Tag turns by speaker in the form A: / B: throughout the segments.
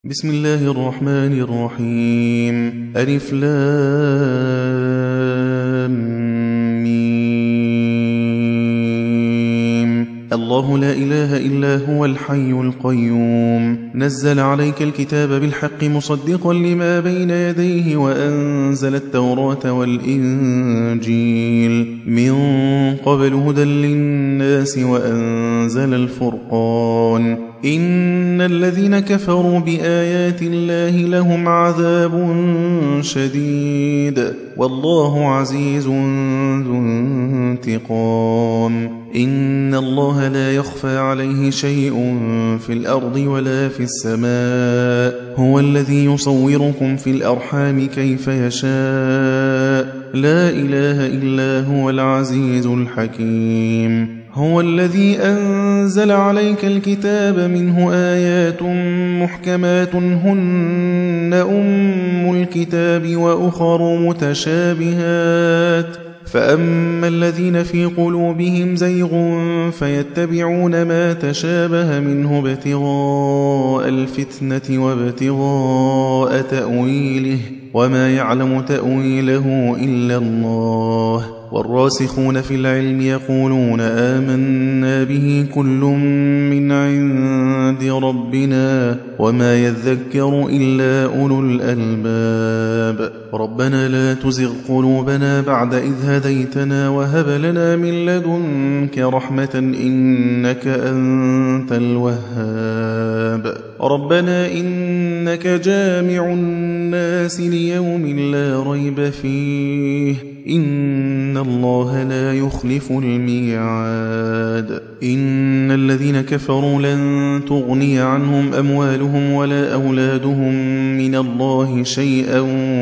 A: بسم الله الرحمن الرحيم. ألف لام ميم. الله لا إله إلا هو الحي القيوم. نزل عليك الكتاب بالحق مصدقا لما بين يديه وأنزل التوراة والإنجيل من قبل هدى للناس وأنزل الفرقان. إن الذين كفروا بآيات الله لهم عذاب شديد والله عزيز ذو انتقام. إن الله لا يخفى عليه شيء في الأرض ولا في السماء. هو الذي يصوركم في الأرحام كيف يشاء. لا إله إلا هو العزيز الحكيم. هو الذي أنزل عليك الكتاب منه آيات محكمات هن أم الكتاب وأخر متشابهات فأما الذين في قلوبهم زيغ فيتبعون ما تشابه منه ابتغاء الفتنة وابتغاء تأويله وما يعلم تأويله إلا الله. والراسخون في العلم يقولون آمنا به كل من عند ربنا وما يذكر إلا أولو الألباب. ربنا لا تزغ قلوبنا بعد إذ هديتنا وهب لنا من لدنك رحمة إنك أنت الوهاب. ربنا إنك جامع الناس ليوم لا ريب فيه إن الله لا يخلف الميعاد. إن الذين كفروا لن تغني عنهم أموالهم ولا أولادهم من الله شيئا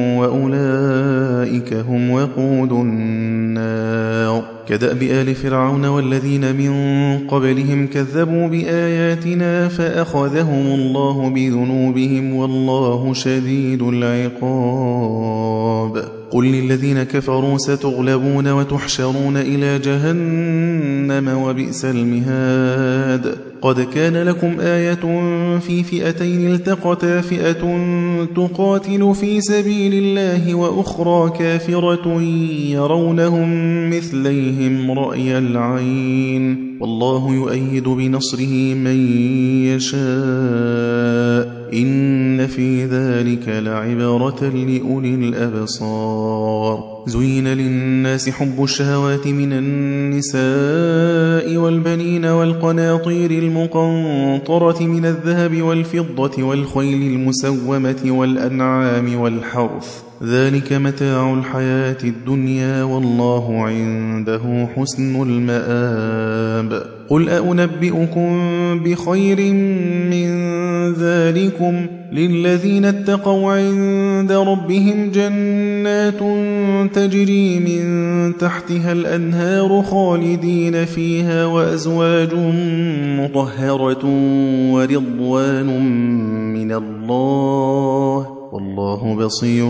A: وأولئك هم وقود النار. كدأب آل فرعون والذين من قبلهم كذبوا بآياتنا فأخذهم الله بذنوبهم والله شديد العقاب. قل للذين كفروا ستغلبون وتحشرون إلى جهنم وبئس المهاد. قد كان لكم آية في فئتين التقتا فئة تقاتل في سبيل الله وأخرى كافرة يرونهم مثليهم رأي العين والله يؤيد بنصره من يشاء إن في ذلك لعبرة لأولي الأبصار. زين للناس حب الشهوات من النساء والبنين والقناطير المقنطرة من الذهب والفضة والخيل المسومة والأنعام والحرث ذلك متاع الحياة الدنيا والله عنده حسن المآب. قل أنبئكم بخير من ذلكم للذين اتقوا عند ربهم جنات تجري من تحتها الأنهار خالدين فيها وأزواج مطهرة ورضوان من الله والله بصير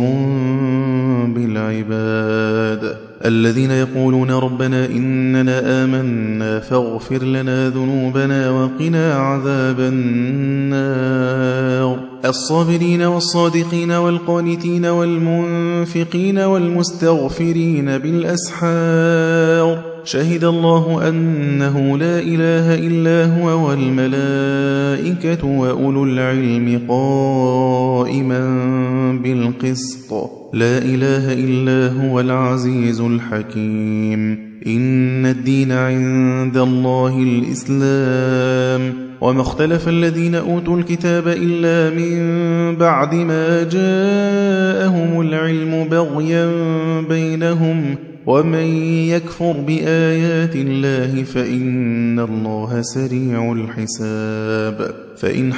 A: بالعباد. الذين يقولون ربنا إننا آمنا فاغفر لنا ذنوبنا وقنا عذاب النار. الصابرين والصادقين والقانتين والمنفقين والمستغفرين بالأسحار. شهد الله أنه لا إله إلا هو والملائكة وأولو العلم قائما بالقسط لا إله إلا هو العزيز الحكيم. إن الدين عند الله الإسلام وما اختلف الذين أوتوا الكتاب إلا من بعد ما جاءهم العلم بغيا بينهم ومن يكفر بآيات الله فإن الله سريع الحساب. فإن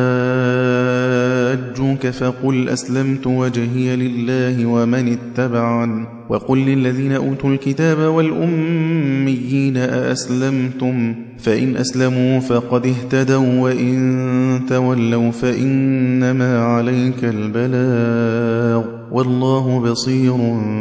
A: حاجوك فقل أسلمت وجهي لله ومن اتبعن وقل للذين أوتوا الكتاب والأميين أأسلمتم فإن أسلموا فقد اهتدوا وإن تولوا فإنما عليك البلاغ والله بصير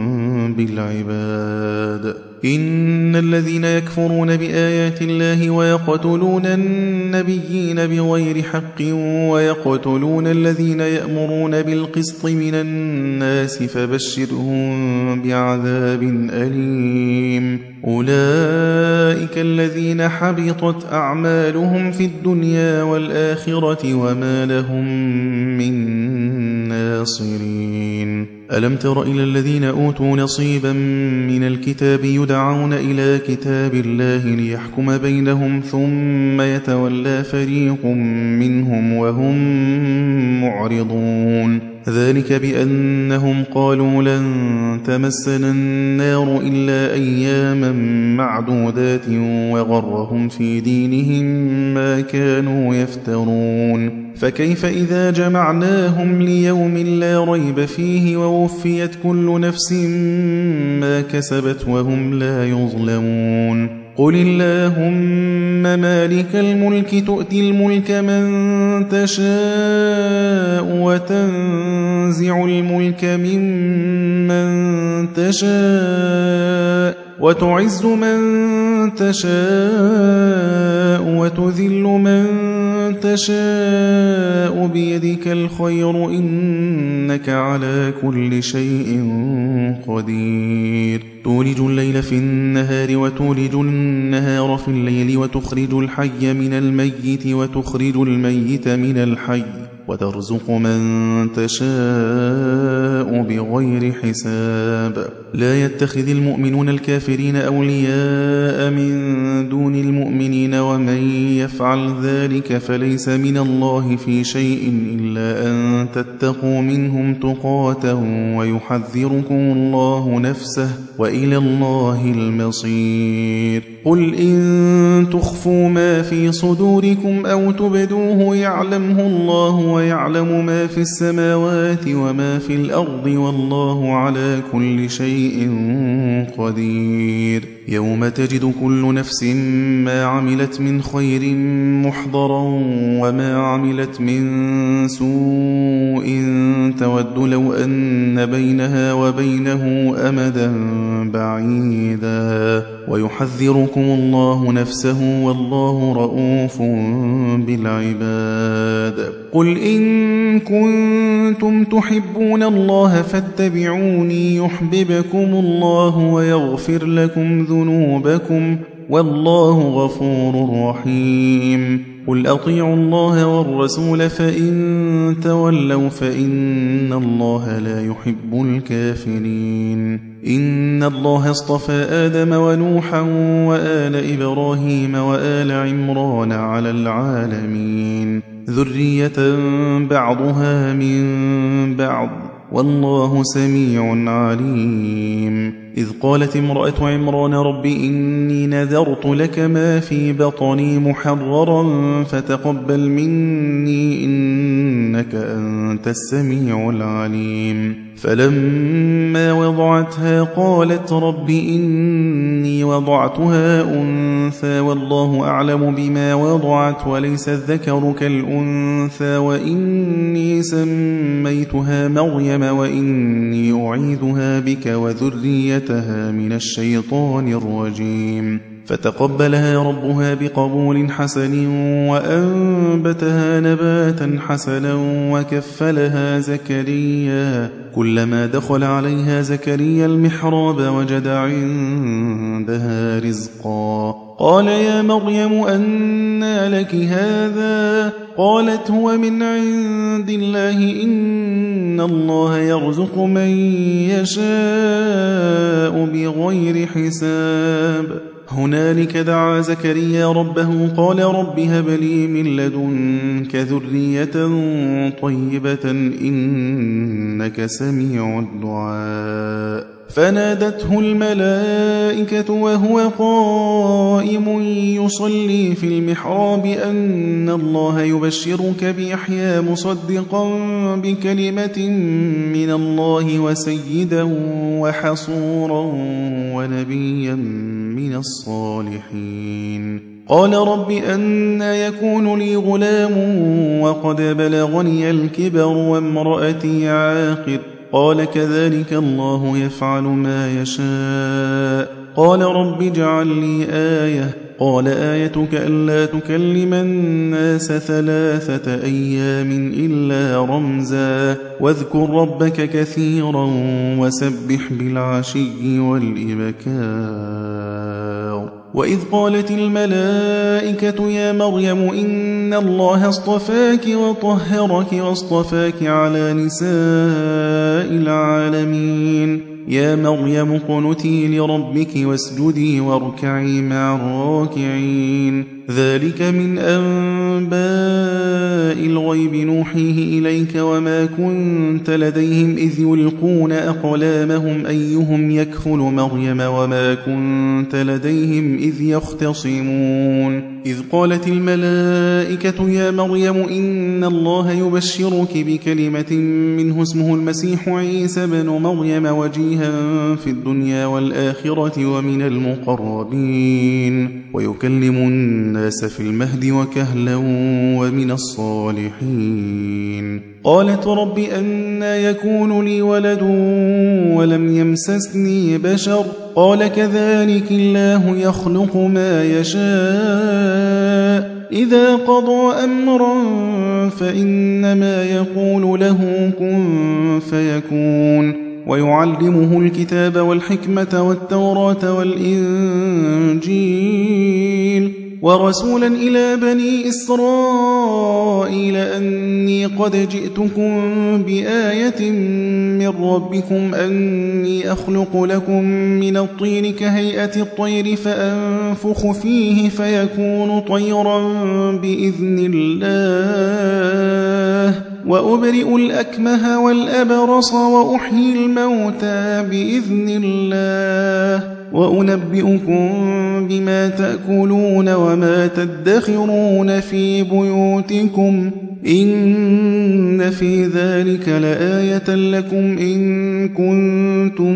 A: بالعباد. إن الذين يكفرون بآيات الله ويقتلون النبيين بغير حق ويقتلون الذين يأمرون بالقسط من الناس فبشرهم بعذاب أليم. أولئك الذين حبطت أعمالهم في الدنيا والآخرة وما لهم من ناصرين. ألم تر إلى الذين أوتوا نصيبا من الكتاب يدعون إلى كتاب الله ليحكم بينهم ثم يتولى فريق منهم وهم معرضون. ذلك بأنهم قالوا لن تمسنا النار إلا أياما معدودات وغرهم في دينهم ما كانوا يفترون. فكيف إذا جمعناهم ليوم لا ريب فيه ووفيت كل نفس ما كسبت وهم لا يظلمون. قل اللهم مالك الملك تؤتي الملك من تشاء وتنزع الملك ممن تشاء وتعز من تشاء وتذل من تشاء بيدك الخير إنك على كل شيء قدير. تولج الليل في النهار وتولج النهار في الليل وتخرج الحي من الميت وتخرج الميت من الحي وترزق من تشاء بغير حساب. لا يتخذ المؤمنون الكافرين أولياء من دون المؤمنين ومن يفعل ذلك فليس من الله في شيء إلا أن تتقوا منهم تقاة ويحذركم الله نفسه وإلى الله المصير. قل إن تخفوا ما في صدوركم أو تبدوه يعلمه الله ويعلم ما في السماوات وما في الأرض والله على كل شيء قدير. يوم تجد كل نفس ما عملت من خير محضرا وما عملت من سوء تود لو أن بينها وبينه أمدا بعيدا ويحذركم الله نفسه والله رؤوف بالعباد. قل إن كنتم تحبون الله فاتبعوني يحببكم الله ويغفر لكم ذنوبكم والله غفور رحيم. قل أطيعوا الله والرسول فإن تولوا فإن الله لا يحب الكافرين. إن الله اصطفى آدم ونوحا وآل إبراهيم وآل عمران على العالمين ذرية بعضها من بعض والله سميع عليم. إذ قالت امرأة عمران رب إني نذرت لك ما في بطني محررا فتقبل مني إنك أنت السميع العليم. فلما وضعتها قالت رب إني وضعتها أنثى والله أعلم بما وضعت وليس الذكر كالأنثى وإني سميتها مريم وإني أعيذها بك وذريتها من الشيطان الرجيم. فتقبلها ربها بقبول حسن وأنبتها نباتا حسنا وكفلها زكريا. كلما دخل عليها زكريا المحراب وجد عندها رزقا قال يا مريم أنى لك هذا قالت هو من عند الله إن الله يرزق من يشاء بغير حساب. هنالك دعا زكريا ربه قال رب هب لي من لدنك ذرية طيبة إنك سميع الدعاء. فنادته الملائكة وهو قائم يصلي في المحراب أن الله يبشرك بيحيى مصدقا بكلمة من الله وسيدا وحصورا ونبيا من الصالحين. قال رب أنى يكون لي غلام وقد بلغني الكبر وامرأتي عاقر قال كذلك الله يفعل ما يشاء قال رب اجعل لي آية قال آيتك ألا تكلم الناس 3 أيام إلا رمزا واذكر ربك كثيرا وسبح بالعشي والإبكار وإذ قالت الملائكة يا مريم إن الله اصطفاك وطهرك واصطفاك على نساء العالمين يا مريم اقنتي لربك واسجدي واركعي مع الراكعين ذلك من أنباء الغيب نوحيه إليك وما كنت لديهم إذ يلقون أقلامهم أيهم يكفل مريم وما كنت لديهم إذ يختصمون إذ قالت الملائكة يا مريم إن الله يبشرك بكلمة منه اسمه المسيح عيسى بن مريم وجيها في الدنيا والآخرة ومن المقربين ويكلم الناس في المهد وكهلا ومن الصالحين قالت رب أنى يكون لي ولد ولم يمسسني بشر قال كذلك الله يخلق ما يشاء إذا قضى أمرا فإنما يقول له كن فيكون ويعلمه الكتاب والحكمة والتوراة والإنجيل ورسولا إلى بني إسرائيل أني قد جئتكم بآية من ربكم أني أخلق لكم من الطين كهيئة الطير فأنفخ فيه فيكون طيرا بإذن الله وأبرئ الأكمه والأبرص وأحيي الموتى بإذن الله وأنبئكم بما تأكلون وما تدخرون في بيوتكم إن في ذلك لآية لكم إن كنتم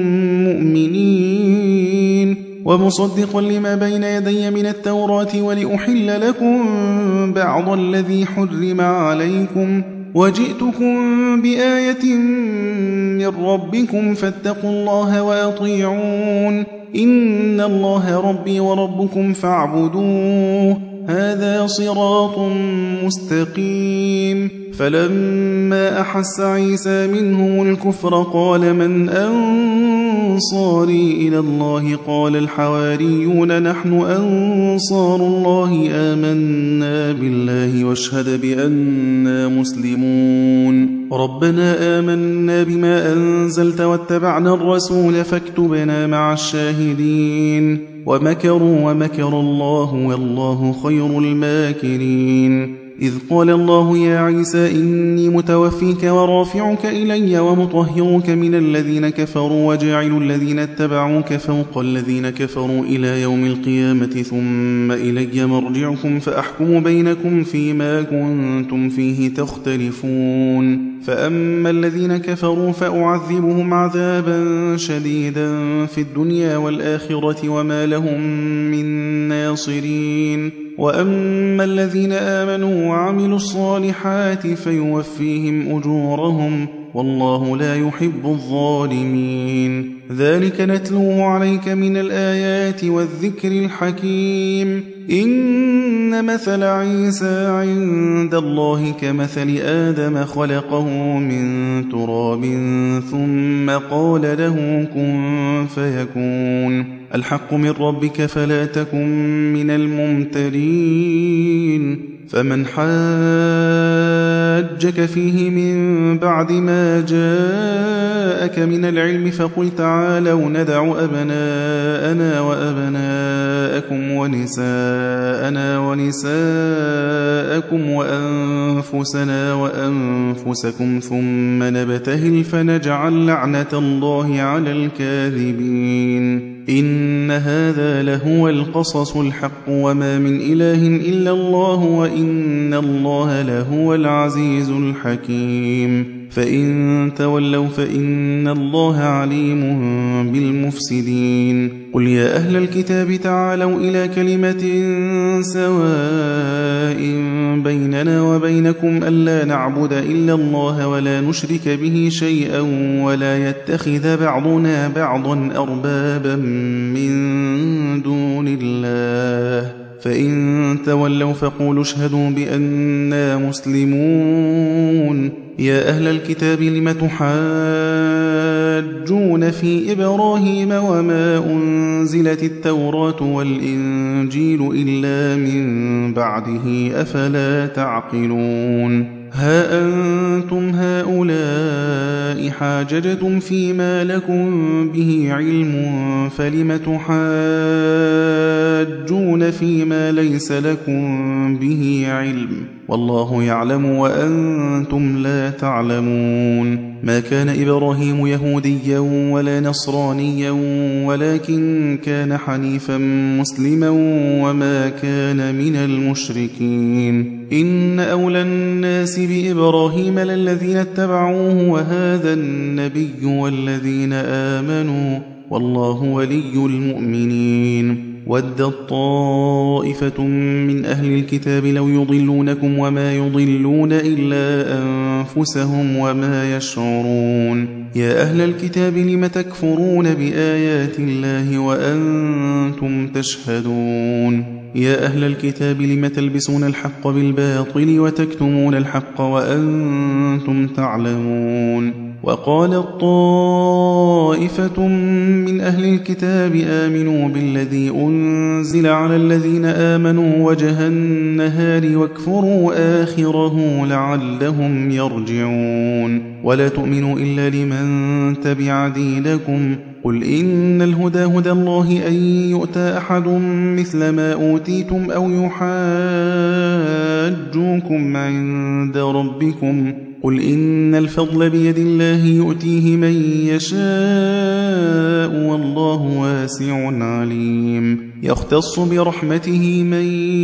A: مؤمنين ومصدقا لما بين يدي من التوراة ولأحل لكم بعض الذي حرم عليكم وجئتكم بآية من ربكم فاتقوا الله وأطيعون إن الله ربي وربكم فاعبدوه هذا صراط مستقيم فلما أحس عيسى منهم الكفر قال من أنصاري إلى الله قال الحواريون نحن أنصار الله آمنا بالله واشهد بأننا مسلمون ربنا آمنا بما أنزلت واتبعنا الرسول فاكتبنا مع الشاهدين ومكروا ومكر الله والله خير الماكرين إذ قال الله يا عيسى إني متوفيك ورافعك إلي ومطهرك من الذين كفروا وجاعل الذين اتبعوك فوق الذين كفروا إلى يوم القيامة ثم إلي مرجعكم فأحكم بينكم فيما كنتم فيه تختلفون فأما الذين كفروا فأعذبهم عذابا شديدا في الدنيا والآخرة وما لهم من ناصرين وأما الذين آمنوا وعملوا الصالحات فيوفيهم أجورهم والله لا يحب الظالمين ذلك نتلوه عليك من الآيات والذكر الحكيم إن مثل عيسى عند الله كمثل آدم خلقه من تراب ثم قال له كن فيكون الحق من ربك فلا تكن من الممترين فمن حاجك فيه من بعد ما جاءك من العلم فقل تعالوا ندع أبناءنا وأبناءكم ونساءنا ونساءكم وأنفسنا وأنفسكم ثم نبتهل فنجعل لعنة الله على الكاذبين إن هذا لهو القصص الحق وما من إله إلا الله وإن الله لهو العزيز الحكيم فإن تولوا فإن الله عليم بالمفسدين قل يا أهل الكتاب تعالوا إلى كلمة سواء بيننا وبينكم ألا نعبد إلا الله ولا نشرك به شيئا ولا يتخذ بعضنا بعضا أربابا من دون الله فإن تولوا فقولوا اشهدوا بأننا مسلمون يا أهل الكتاب لم تحاجون في إبراهيم وما أنزلت التوراة والإنجيل إلا من بعده أفلا تعقلون ها أنتم هؤلاء حاججتم فيما لكم به علم فلم تحاجون فيما ليس لكم به علم والله يعلم وأنتم لا تعلمون ما كان إبراهيم يهوديا ولا نصرانيا ولكن كان حنيفا مسلما وما كان من المشركين إن أولى الناس بإبراهيم للذين اتبعوه وهذا النبي والذين آمنوا والله ولي المؤمنين ودت طائفة من أهل الكتاب لو يضلونكم وما يضلون إلا أنفسهم وما يشعرون يا أهل الكتاب لم تكفرون بآيات الله وأنتم تشهدون يا أهل الكتاب لم تلبسون الحق بالباطل وتكتمون الحق وأنتم تعلمون وقالت طائفة من أهل الكتاب آمنوا بالذي أنزل على الذين آمنوا وجه النهار واكفروا آخره لعلهم يرجعون ولا تؤمنوا إلا لمن تبع دينكم قل إن الهدى هدى الله أن يؤتى أحد مثل ما أوتيتم أو يحاجوكم عند ربكم قل إن الفضل بيد الله يؤتيه من يشاء والله واسع عليم يختص برحمته من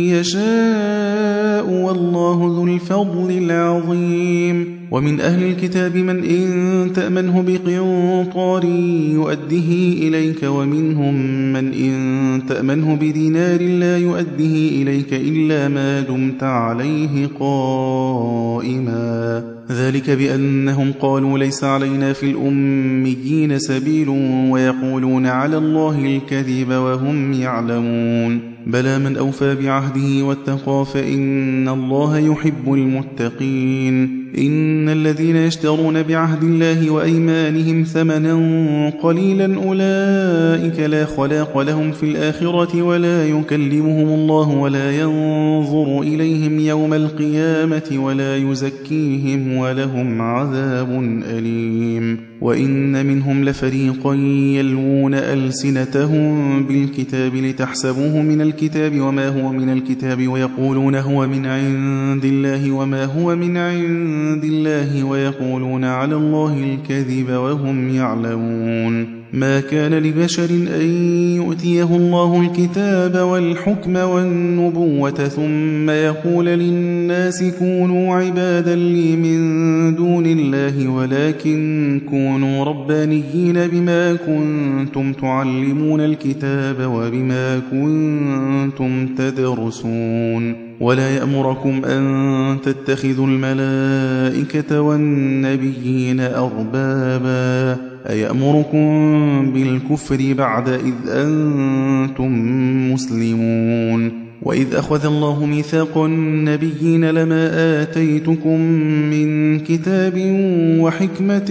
A: يشاء والله ذو الفضل العظيم ومن أهل الكتاب من إن تأمنه بقنطار يؤده إليك ومنهم من إن تأمنه بدينار لا يؤده إليك إلا ما دمت عليه قائما ذلك بأنهم قالوا ليس علينا في الأميين سبيل ويقولون على الله الكذب وهم يعلمون بلى من أوفى بعهده واتقى فإن الله يحب المتقين إن الذين يشترون بعهد الله وأيمانهم ثمنا قليلا أولئك لا خلاق لهم في الآخرة ولا يكلمهم الله ولا ينظر إليهم يوم القيامة ولا يزكيهم ولهم عذاب أليم وإن منهم لفريقا يلوون ألسنتهم بالكتاب لتحسبوه من الكتاب وما هو من الكتاب ويقولون هو من عند الله وما هو من عند الله ويقولون على الله الكذب وهم يعلمون ما كان لبشر أن يؤتيه الله الكتاب والحكم والنبوة ثم يقول للناس كونوا عبادا لي من دون الله ولكن كونوا ربانيين بما كنتم تعلمون الكتاب وبما كنتم تدرسون ولا يأمركم أن تتخذوا الملائكة والنبيين أربابا أيأمركم بالكفر بعد إذ أنتم مسلمون وإذ أخذ الله ميثاق النبيين لما آتيتكم من كتاب وحكمة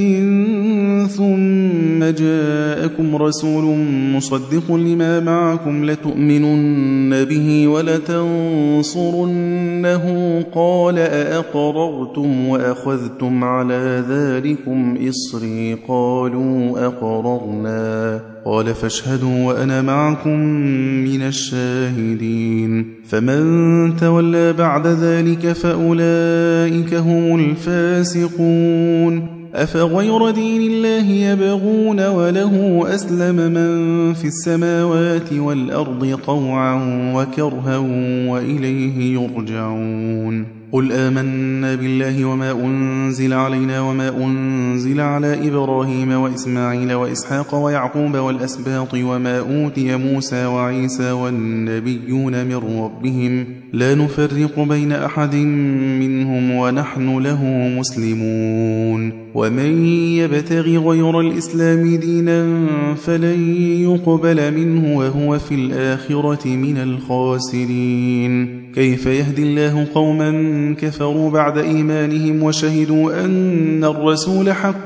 A: ثم جاءكم رسول مصدق لما معكم لتؤمنن به ولتنصرنه قال أأقررتم وأخذتم على ذلكم إصري قالوا أقررنا قال فاشهدوا وأنا معكم من الشاهدين فمن تولى بعد ذلك فأولئك هم الفاسقون أفغير دين الله يبغون وله أسلم من في السماوات والأرض طوعا وكرها وإليه يرجعون قل آمنا بالله وما أنزل علينا وما أنزل على إبراهيم وإسماعيل وإسحاق ويعقوب والأسباط وما أوتي موسى وعيسى والنبيون من ربهم لا نفرق بين أحد منهم ونحن له مسلمون ومن يبتغ غير الإسلام دينا فلن يقبل منه وهو في الآخرة من الخاسرين كيف يهدي الله قوما كفروا بعد إيمانهم وشهدوا أن الرسول حق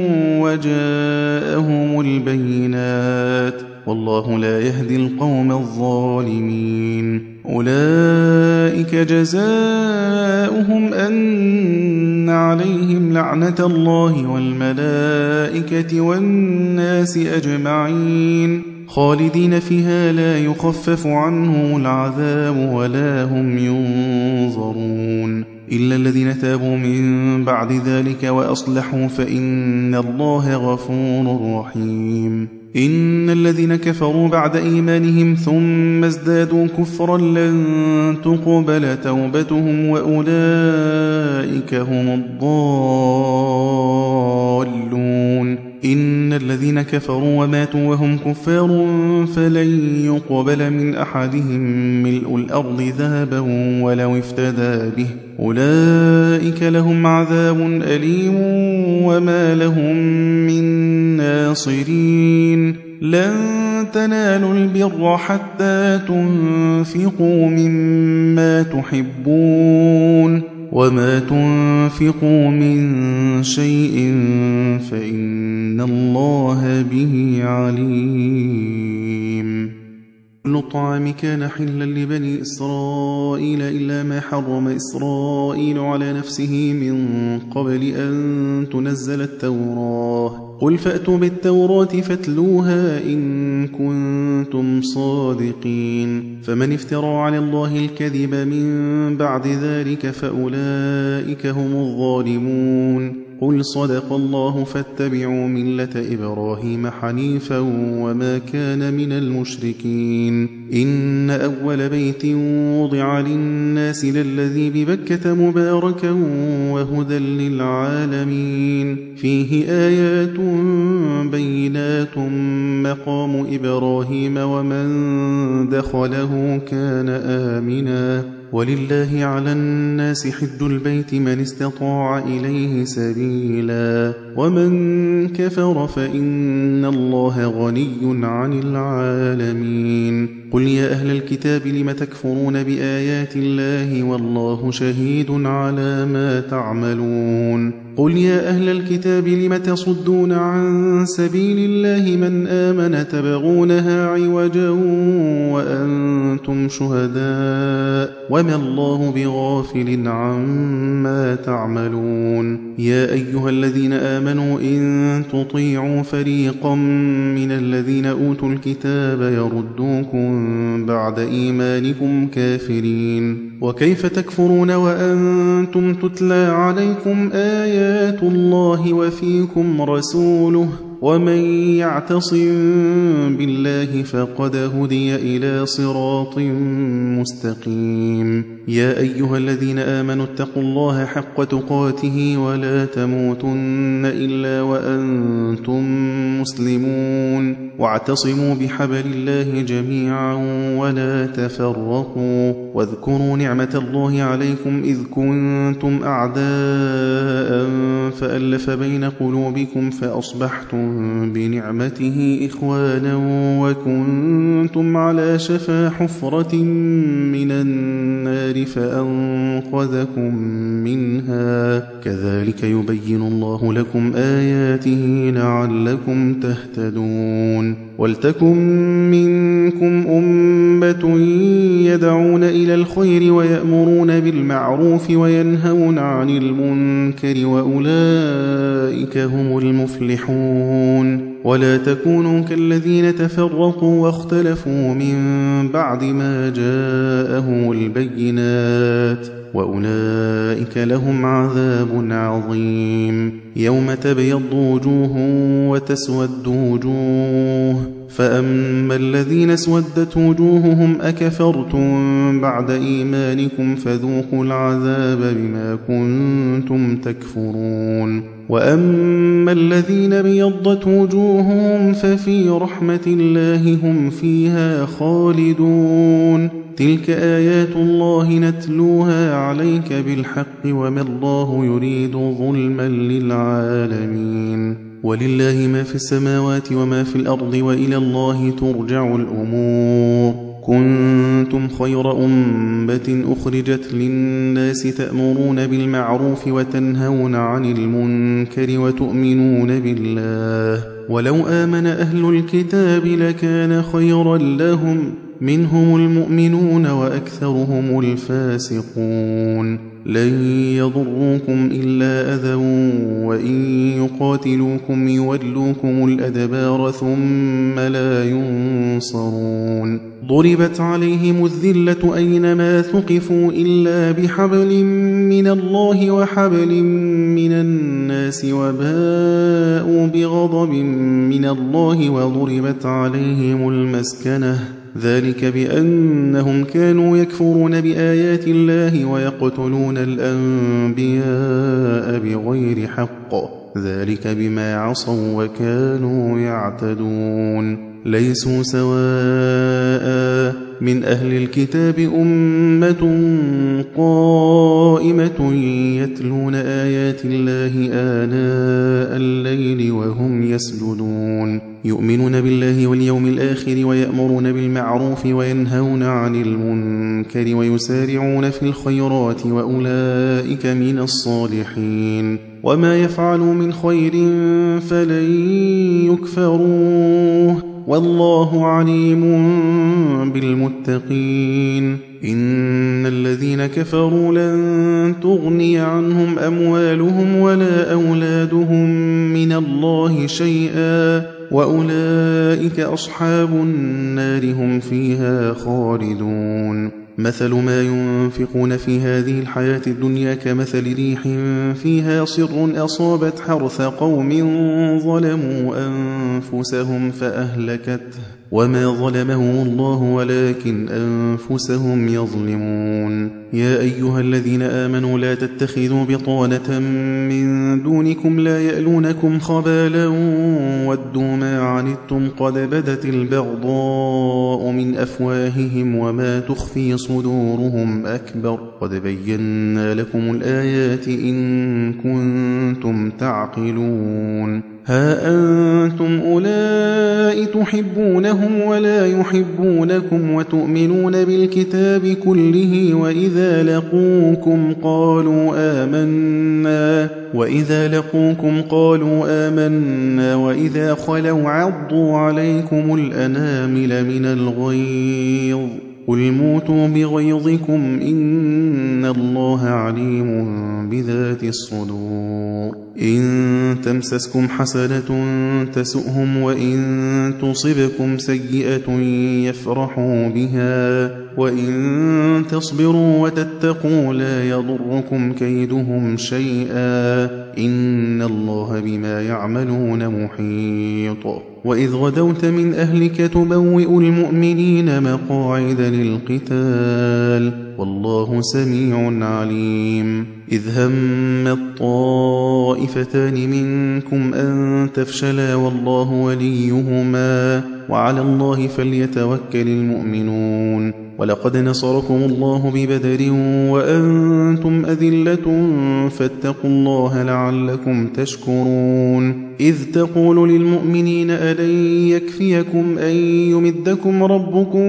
A: وجاءهم البينات والله لا يهدي القوم الظالمين أولئك جزاؤهم أن عليهم لعنة الله والملائكة والناس أجمعين خالدين فيها لا يخفف عنهم العذاب ولا هم ينظرون إلا الذين تابوا من بعد ذلك وأصلحوا فإن الله غفور رحيم إن الذين كفروا بعد إيمانهم ثم ازدادوا كفرا لن تقبل توبتهم وأولئك هم الضالون إن الذين كفروا وماتوا وهم كفار فلن يقبل من أحدهم ملء الأرض ذهبا ولو افتدى به أولئك لهم عذاب أليم وما لهم من ناصرين لن تنالوا البر حتى تنفقوا مما تحبون وما تنفقوا من شيء فإن الله به عليم كل الطعام كان حلا لبني إسرائيل إلا ما حرم إسرائيل على نفسه من قبل أن تنزل التوراة قل فأتوا بالتوراة فاتلوها إن كنتم صادقين فمن افترى على الله الكذب من بعد ذلك فأولئك هم الظالمون قل صدق الله فاتبعوا ملة إبراهيم حنيفا وما كان من المشركين إن أول بيت وضع للناس للذي ببكة مباركا وهدى للعالمين فيه آيات بينات مقام إبراهيم ومن دخله كان آمنا ولله على الناس حج البيت من استطاع إليه سبيلا ومن كفر فإن الله غني عن العالمين قل يا أهل الكتاب لم تكفرون بآيات الله والله شهيد على ما تعملون قل يا أهل الكتاب لم تصدون عن سبيل الله من آمن تبغونها عوجا وأنتم شهداء وما الله بغافل عما تعملون يا أيها الذين آمنوا إن تطيعوا فريقا من الذين أوتوا الكتاب يردوكم بعد إيمانكم كافرين وكيف تكفرون وأنتم تتلى عليكم آيات الله وفيكم رسوله ومن يعتصم بالله فقد هدي إلى صراط مستقيم يا أيها الذين آمنوا اتقوا الله حق تقاته ولا تموتن إلا وأنتم مسلمون واعتصموا بحبل الله جميعا ولا تفرقوا واذكروا نعمة الله عليكم إذ كنتم أعداء فألف بين قلوبكم فأصبحتم بنعمته إخوانا وكنتم على شفا حفرة من النار فأنقذكم منها كذلك يبين الله لكم آياته لعلكم تهتدون ولتكن منكم أمة يدعون إلى الخير ويأمرون بالمعروف وينهون عن المنكر وأولئك هم المفلحون ولا تكونوا كالذين تفرقوا واختلفوا من بعد ما جاءهم البينات وأولئك لهم عذاب عظيم يوم تبيض وجوه وتسود وجوه فأما الذين اسودت وجوههم أكفرتم بعد إيمانكم فذوقوا العذاب بما كنتم تكفرون وأما الذين ابيضت وجوههم ففي رحمة الله هم فيها خالدون تلك آيات الله نتلوها عليك بالحق وما الله يريد ظلما للعالمين ولله ما في السماوات وما في الأرض وإلى الله ترجع الأمور كنتم خير أمة أخرجت للناس تأمرون بالمعروف وتنهون عن المنكر وتؤمنون بالله ولو آمن أهل الكتاب لكان خيرا لهم منهم المؤمنون وأكثرهم الفاسقون لن يضروكم إلا أذى وإن يقاتلوكم يولوكم الأدبار ثم لا ينصرون ضربت عليهم الذلة أينما ثقفوا إلا بحبل من الله وحبل من الناس وباءوا بغضب من الله وضربت عليهم المسكنة ذلك بأنهم كانوا يكفرون بآيات الله ويقتلون الأنبياء بغير حق ذلك بما عصوا وكانوا يعتدون ليسوا سواء من أهل الكتاب أمة قائمة يتلون آيات الله آناء الليل وهم يسجدون يؤمنون بالله واليوم الآخر ويأمرون بالمعروف وينهون عن المنكر ويسارعون في الخيرات وأولئك من الصالحين وما يفعلوا من خير فلن يكفروه والله عليم بالمتقين إن الذين كفروا لن تغني عنهم أموالهم ولا أولادهم من الله شيئا وأولئك أصحاب النار هم فيها خالدون مثل ما ينفقون في هذه الحياة الدنيا كمثل ريح فيها صر أصابت حرث قوم ظلموا أنفسهم فأهلكته وما ظلمهم الله ولكن أنفسهم يظلمون يا أيها الذين آمنوا لا تتخذوا بطانة من دونكم لا يألونكم خبالا ودوا ما عنتم قد بدت البغضاء من أفواههم وما تخفي صدورهم أكبر قد بينا لكم الآيات إن كنتم تعقلون ها أنتم أولئك تحبونهم ولا يحبونكم وتؤمنون بالكتاب كله وإذا لقوكم قالوا آمنا وإذا خلوا عضوا عليكم الأنامل من الغيظ قل موتوا بغيظكم إن الله عليم بذات الصدور إن تمسسكم حسنة تسؤهم وإن تصبكم سيئة يفرحوا بها وإن تصبروا وتتقوا لا يضركم كيدهم شيئا إن الله بما يعملون محيط وإذ غدوت من أهلك تبوئ المؤمنين مقاعد للقتال والله سميع عليم إذ هم الطائفتان منكم أن تفشلا والله وليهما وعلى الله فليتوكل المؤمنون ولقد نصركم الله ببدر وأنتم أذلة فاتقوا الله لعلكم تشكرون إذ تقول للمؤمنين ألن يكفيكم أن يمدكم ربكم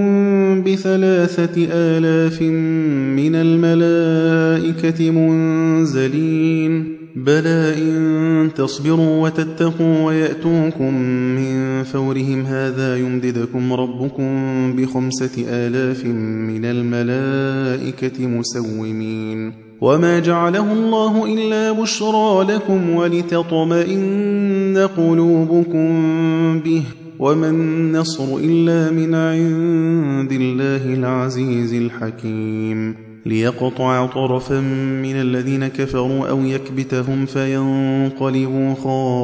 A: ب3,000 من الملائكة منزلين بلى إن تصبروا وتتقوا ويأتوكم من فورهم هذا يمددكم ربكم ب5,000 من الملائكة مسومين وما جعله الله إلا بشرى لكم ولتطمئن قلوبكم به وما النصر إلا من عند الله العزيز الحكيم ليقطع طرفا من الذين كفروا أو يكبتهم فينقلبوا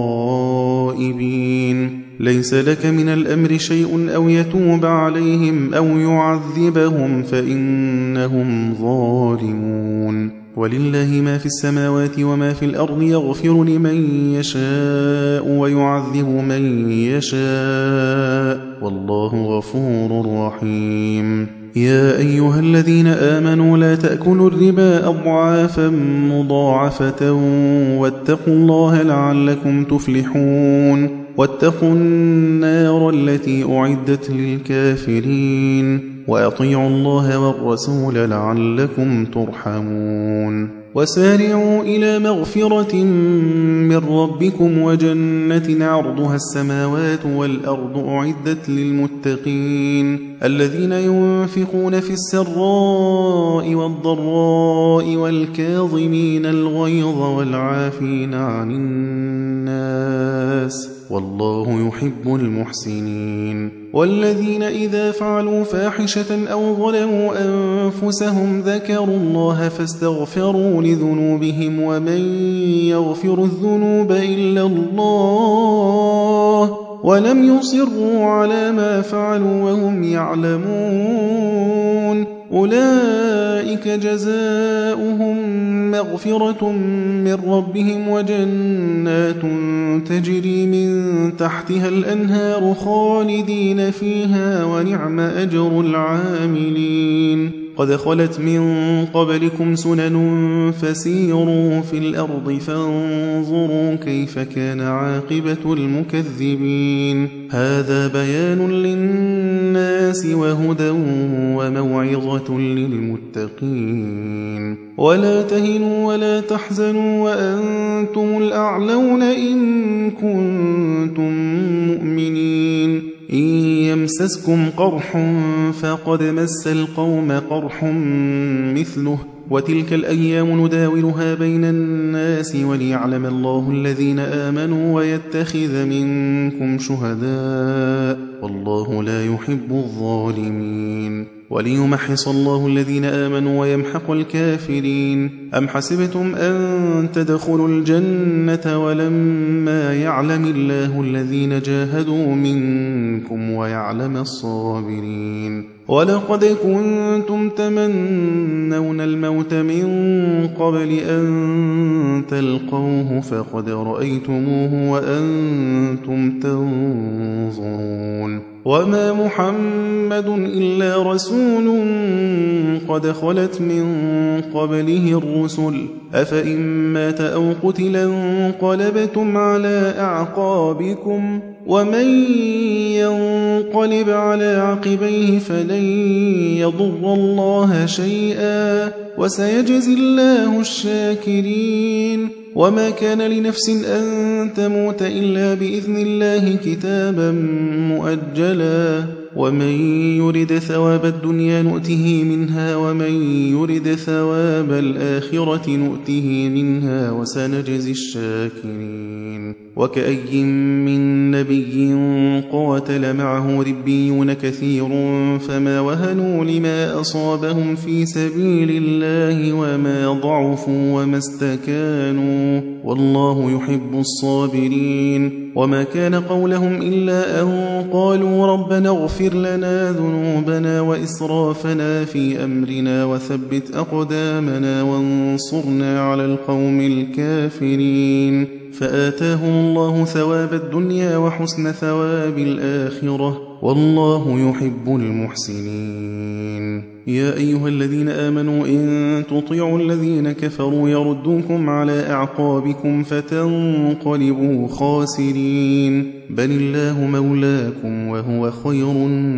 A: خائبين. ليس لك من الأمر شيء أو يتوب عليهم أو يعذبهم فإنهم ظالمون. ولله ما في السماوات وما في الأرض يغفر لمن يشاء ويعذب من يشاء والله غفور رحيم. يا أيها الذين آمنوا لا تأكلوا الربا أضعافا مضاعفة واتقوا الله لعلكم تفلحون. واتقوا النار التي أعدت للكافرين وأطيعوا الله والرسول لعلكم ترحمون. وسارعوا إلى مغفرة من ربكم وجنة عرضها السماوات والأرض أعدت للمتقين الذين ينفقون في السراء والضراء والكاظمين الغيظ والعافين عن الناس والله يحب المحسنين. والذين إذا فعلوا فاحشة أو ظلموا أنفسهم ذكروا الله فاستغفروا لذنوبهم ومن يغفر الذنوب إلا الله ولم يصروا على ما فعلوا وهم يعلمون أولئك جزاؤهم مغفرة من ربهم وجنات تجري من تحتها الأنهار خالدين فيها ونعم أجر العاملين. قد خلت من قبلكم سنن فسيروا في الأرض فانظروا كيف كان عاقبة المكذبين. هذا بيان للناس وهدى وموعظة للمتقين. ولا تهنوا ولا تحزنوا وأنتم الأعلون إن كنتم مؤمنين. إن يمسسكم قرح فقد مس القوم قرح مثله وتلك الأيام نداولها بين الناس وليعلم الله الذين آمنوا ويتخذ منكم شهداء والله لا يحب الظالمين. وليمحص الله الذين آمنوا ويمحق الكافرين. أم حسبتم أن تدخلوا الجنة ولما يعلم الله الذين جاهدوا منكم ويعلم الصابرين. ولقد كنتم تمنون الموت من قبل أن تلقوه فقد رأيتموه وأنتم تنظرون. وما محمد إلا رسول قد خلت من قبله الرسل أفإن مات أو قتل انقلبتم على أعقابكم ومن ينقلب على عقبيه فلن يضر الله شيئا وسيجزي الله الشاكرين. وما كان لنفس أن تموت إلا بإذن الله كتابا مؤجلا ومن يرد ثواب الدنيا نؤته منها ومن يرد ثواب الآخرة نؤته منها وسنجزي الشاكرين. وكأي من نبي قاتل معه ربيون كثير فما وهنوا لما أصابهم في سبيل الله وما ضعفوا وما استكانوا والله يحب الصابرين. وما كان قولهم إلا أن قالوا ربنا اغفر لنا ذنوبنا وإسرافنا في أمرنا وثبت أقدامنا وانصرنا على القوم الكافرين. فآتاهم الله ثواب الدنيا وحسن ثواب الآخرة والله يحب المحسنين. يا أيها الذين آمنوا إن تطيعوا الذين كفروا يردوكم على أعقابكم فتنقلبوا خاسرين بل الله مولاكم وهو خير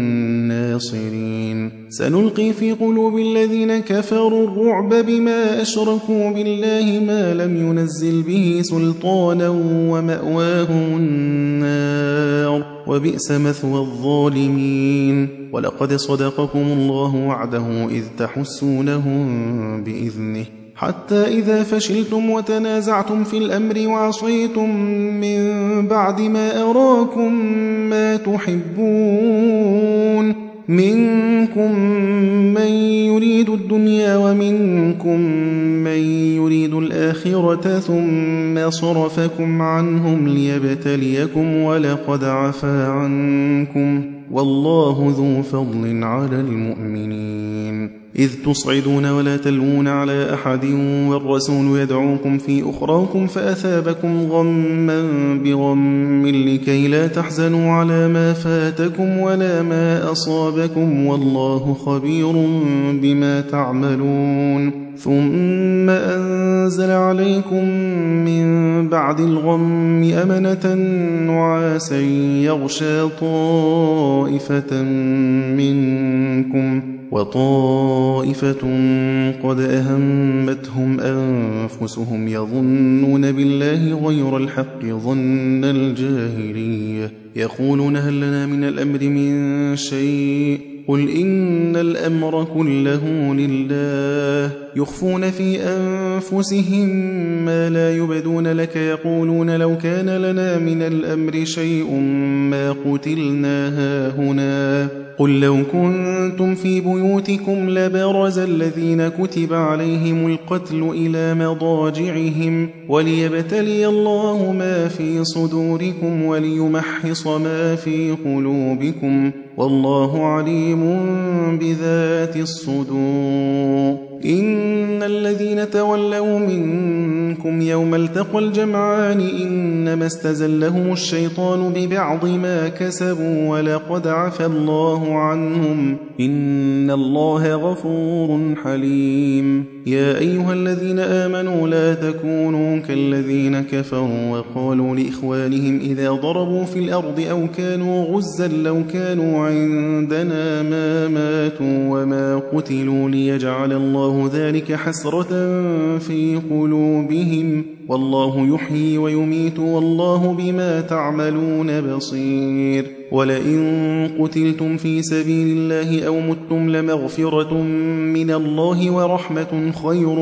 A: الناصرين. سنلقي في قلوب الذين كفروا الرعب بما أشركوا بالله ما لم ينزل به سلطانا ومأواهم النار وبئس مثوى الظالمين. ولقد صدقكم الله وعده إذ تحسونهم بإذنه حتى إذا فشلتم وتنازعتم في الأمر وعصيتم من بعد ما أراكم ما تحبون منكم من يريد الدنيا ومنكم من يريد الآخرة ثم صرفكم عنهم ليبتليكم ولقد عفا عنكم والله ذو فضل على المؤمنين إذ تصعدون ولا تلوون على أحد والرسول يدعوكم في أخراكم فأثابكم غما بغم لكي لا تحزنوا على ما فاتكم ولا ما أصابكم والله خبير بما تعملون ثم أنزل عليكم من بعد الغم أمنة نعاسا يغشى طائفة منكم وطائفة قد أهمتهم أنفسهم يظنون بالله غير الحق ظن الجاهلية يقولون هل لنا من الأمر من شيء قل إن الأمر كله لله يخفون في أنفسهم ما لا يبدون لك يقولون لو كان لنا من الأمر شيء ما قتلنا هاهنا قل لو كنتم في بيوتكم لبرز الذين كتب عليهم القتل إلى مضاجعهم وليبتلي الله ما في صدوركم وليمحص ما في قلوبكم والله عليم بذات الصدور إن الذين تولوا منكم يوم التقى الجمعان إنما استزلهم الشيطان ببعض ما كسبوا ولقد عفى الله عنهم إن الله غفور حليم يا أيها الذين آمنوا لا تكونوا كالذين كفروا وقالوا لإخوانهم إذا ضربوا في الأرض أو كانوا غزا لو كانوا عندنا ما ماتوا وما قتلوا ليجعل الله ذلك حسرة في قلوبهم والله يحيي ويميت والله بما تعملون بصير ولئن قتلتم في سبيل الله أو متم لمغفرة من الله ورحمة خير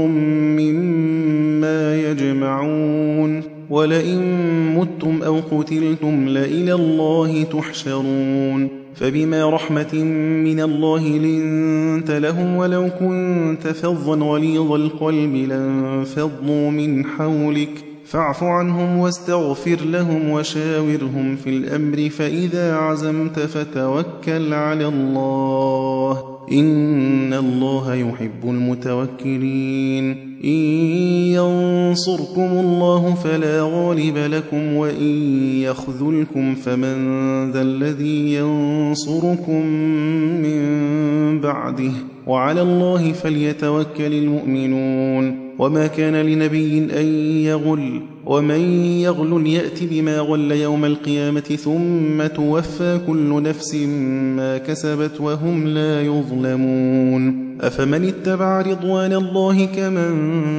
A: مما يجمعون ولئن متم أو قتلتم لإلى الله تحشرون فبما رحمة من الله لنت لهم ولو كنت فظا غليظ القلب لانفضوا من حولك فاعف عنهم واستغفر لهم وشاورهم في الأمر فإذا عزمت فتوكل على الله إن الله يحب المتوكلين إن ينصركم الله فلا غالب لكم وإن يخذلكم فمن ذا الذي ينصركم من بعده وعلى الله فليتوكل المؤمنون وما كان لنبي أن يغل ومن يغل يأت بما غل يوم القيامة ثم توفى كل نفس ما كسبت وهم لا يظلمون أفمن اتبع رضوان الله كمن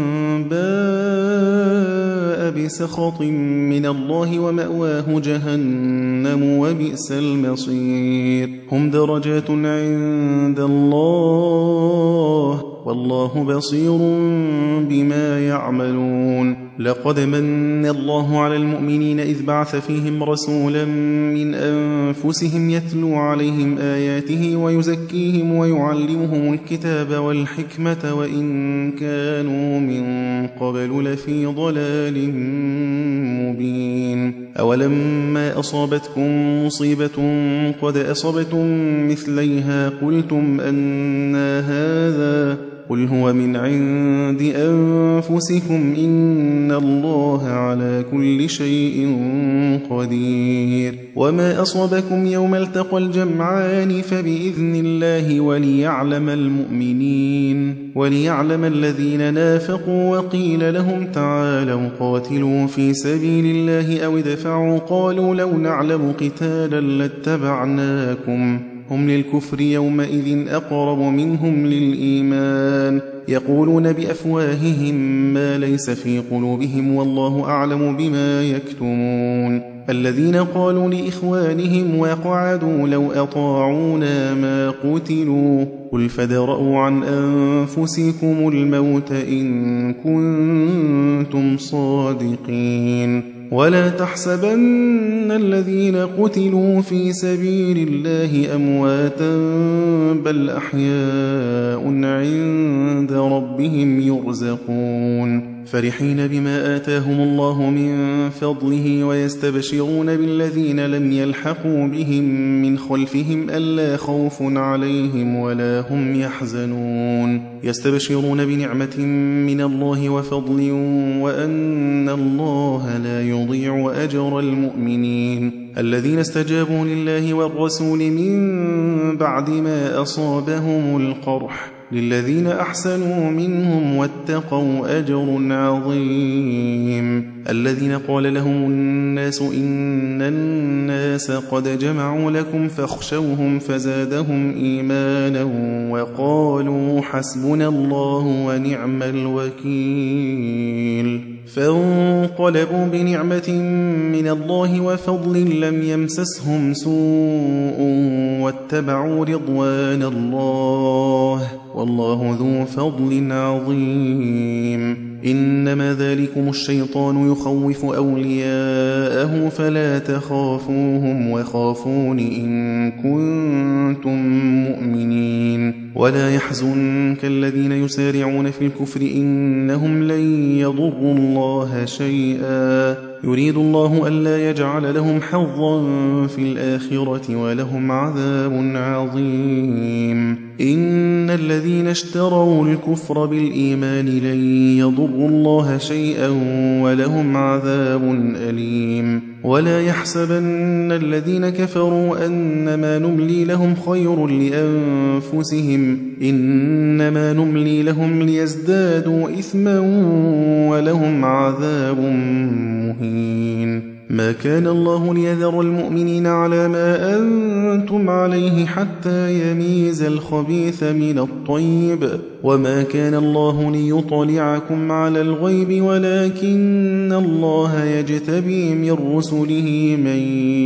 A: باء بسخط من الله ومأواه جهنم وبئس المصير هم درجات عند الله والله بصير بما يعملون لقد من الله على المؤمنين إذ بعث فيهم رسولا من أنفسهم يتلو عليهم آياته ويزكيهم ويعلمهم الكتاب والحكمة وإن كانوا من قبل لفي ضلال مبين أولما أصابتكم مصيبة قد أصبتم مثليها قلتم أنى هذا قل هو من عند أنفسكم إن الله على كل شيء قدير وما أصابكم يوم التقى الجمعان فبإذن الله وليعلم الذين نافقوا وقيل لهم تعالوا قاتلوا في سبيل الله أو ادفعوا قالوا لو نعلم قتالا لاتبعناكم هم للكفر يومئذ أقرب منهم للإيمان يقولون بأفواههم ما ليس في قلوبهم والله أعلم بما يكتمون الذين قالوا لإخوانهم وقعدوا لو أطاعونا ما قتلوا قل فادرءوا عن أنفسكم الموت إن كنتم صادقين ولا تحسبن الذين قتلوا في سبيل الله أمواتا بل أحياء عند ربهم يرزقون فرحين بما آتاهم الله من فضله ويستبشرون بالذين لم يلحقوا بهم من خلفهم ألا خوف عليهم ولا هم يحزنون يستبشرون بنعمة من الله وفضل وأن الله لا يضيع أجر المؤمنين الذين استجابوا لله والرسول من بعد ما أصابهم القرح للذين أحسنوا منهم واتقوا أجر عظيم الذين قال لهم الناس إن الناس قد جمعوا لكم فاخشوهم فزادهم إيمانا وقالوا حسبنا الله ونعم الوكيل فانقلبوا بنعمة من الله وفضل لم يمسسهم سوء واتبعوا رضوان الله والله ذو فضل عظيم إنما ذلكم الشيطان يخوف أولياءه فلا تخافوهم وخافون إن كنتم مؤمنين ولا يحزنك الذين يسارعون في الكفر إنهم لن يضروا الله شيئا يريد الله ألا يجعل لهم حظا في الآخرة ولهم عذاب عظيم إن الذين اشتروا الكفر بالإيمان لن يضروا الله شيئا ولهم عذاب أليم ولا يحسبن الذين كفروا أنما نملي لهم خير لأنفسهم إنما نملي لهم ليزدادوا إثما ولهم عذاب مهين ما كان الله ليذر المؤمنين على ما أنتم عليه حتى يميز الخبيث من الطيب وما كان الله ليطلعكم على الغيب ولكن الله يجتبي من رسله من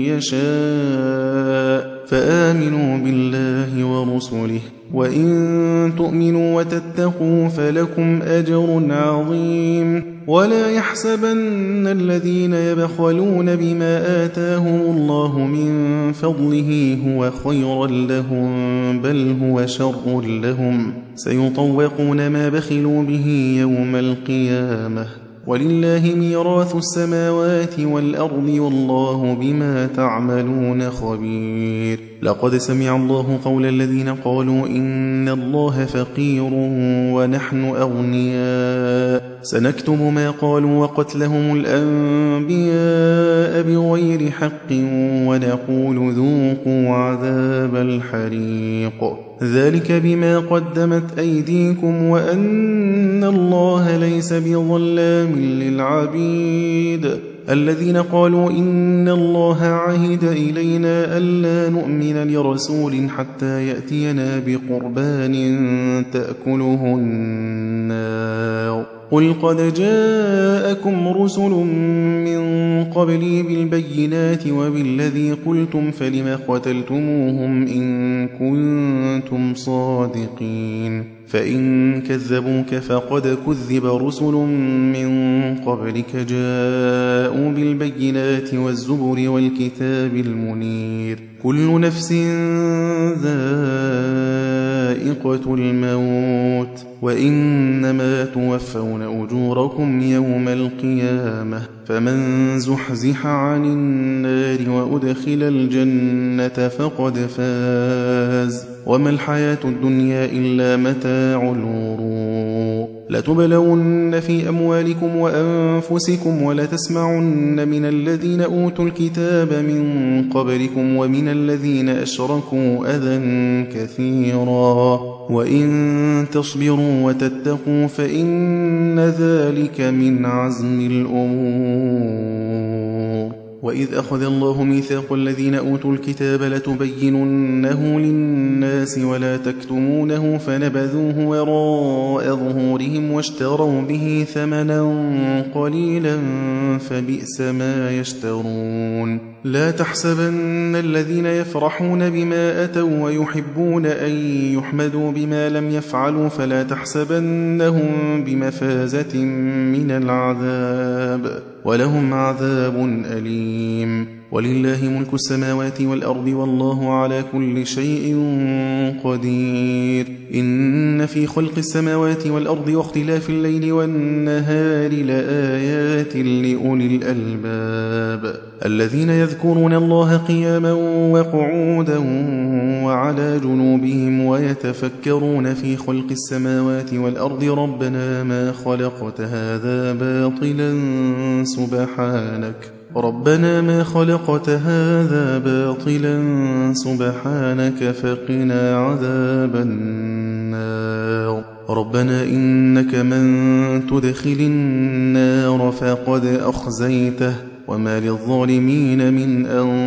A: يشاء فآمنوا بالله ورسله وإن تؤمنوا وتتقوا فلكم أجر عظيم ولا يحسبن الذين يبخلون بما آتاهم الله من فضله هو خيرا لهم بل هو شر لهم سيطوقون ما بخلوا به يوم القيامة ولله ميراث السماوات والأرض والله بما تعملون خبير لقد سمع الله قول الذين قالوا إن الله فقير ونحن أغنياء سنكتب ما قالوا وقتلهم الأنبياء بغير حق ونقول ذوقوا عذاب الحريق ذلك بما قدمت أيديكم وأن الله ليس بظلام للعبيد الذين قالوا إن الله عهد إلينا ألا نؤمن لرسول حتى يأتينا بقربان تأكله النار قل قد جاءكم رسل من قبلي بالبينات وبالذي قلتم فلم قتلتموهم إن كنتم صادقين فإن كذبوك فقد كذب رسل من قبلك جاءوا بالبينات والزبر والكتاب المنير كل نفس ذائقة الموت وإنما توفون أجوركم يوم القيامة فمن زحزح عن النار وأدخل الجنة فقد فاز وما الحياة الدنيا إلا متاع الغرور لتبلون في أموالكم وأنفسكم ولتسمعن من الذين أوتوا الكتاب من قبلكم ومن الذين أشركوا أذى كثيرا وإن تصبروا وتتقوا فإن ذلك من عزم الأمور وإذ أخذ الله ميثاق الذين أوتوا الكتاب لتبيننه للناس ولا تكتمونه فنبذوه وراء ظهورهم واشتروا به ثمنا قليلا فبئس ما يشترون لا تحسبن الذين يفرحون بما أتوا ويحبون أن يحمدوا بما لم يفعلوا فلا تحسبنهم بمفازة من العذاب ولهم عذاب أليم. ولله ملك السماوات والأرض والله على كل شيء قدير. إن في خلق السماوات والأرض واختلاف الليل والنهار لآيات لأولي الألباب الذين يذكرون الله قياما وقعودا وعلى جنوبهم ويتفكرون في خلق السماوات والأرض ربنا ما خلقت هذا باطلا سبحانك فقنا عذاب النار. ربنا إنك من تدخل النار فقد أخزيته وما للظالمين من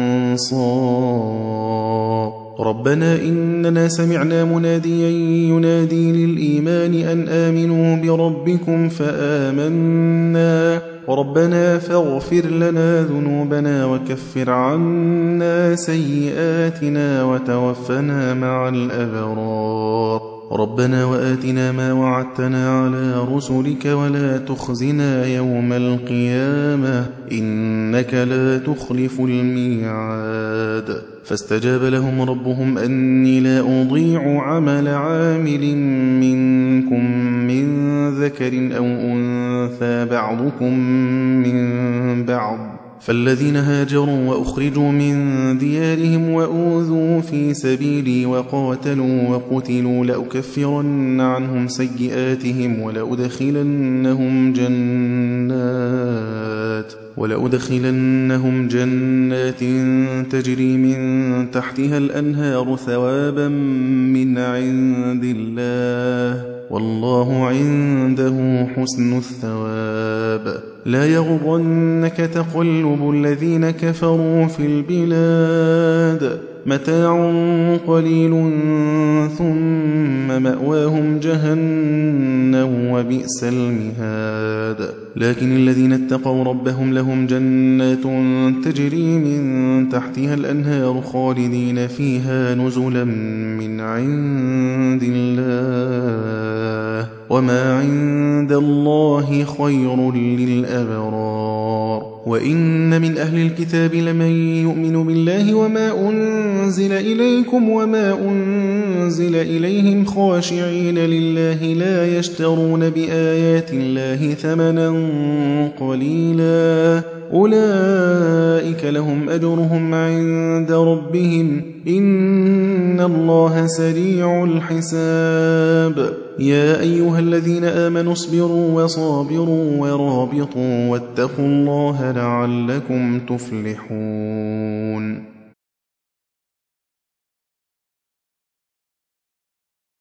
A: أنصار. ربنا إننا سمعنا مناديا ينادي للإيمان أن آمنوا بربكم فآمنا ربنا فاغفر لنا ذنوبنا وكفر عنا سيئاتنا وتوفنا مع الأبرار. ربنا وآتنا ما وعدتنا على رسلك ولا تخزنا يوم القيامة إنك لا تخلف الميعاد. فاستجاب لهم ربهم أني لا أضيع عمل عامل منكم من ذكر أو أنثى بعضكم من بعض فالذين هاجروا وأخرجوا من ديارهم وأوذوا في سبيلي وقاتلوا وقتلوا لأكفرن عنهم سيئاتهم ولأدخلنهم جنات تجري من تحتها الأنهار ثوابا من عند الله والله عنده حسن الثواب. لا يغرنك تقلب الذين كفروا في البلاد متاع قليل ثم مأواهم جهنم وبئس المهاد. لكن الذين اتقوا ربهم لهم جنات تجري من تحتها الأنهار خالدين فيها نزلا من عند الله وما عند الله خير للأبرار. وإن من أهل الكتاب لمن يؤمن بالله وما أنزل إليكم وما أنزل إليهم خاشعين لله لا يشترون بآيات الله ثمنا قليلا أولئك لهم أجرهم عند ربهم إن الله سريع الحساب. يا أيها الذين آمنوا اصبروا وصابروا ورابطوا واتقوا الله لعلكم تفلحون.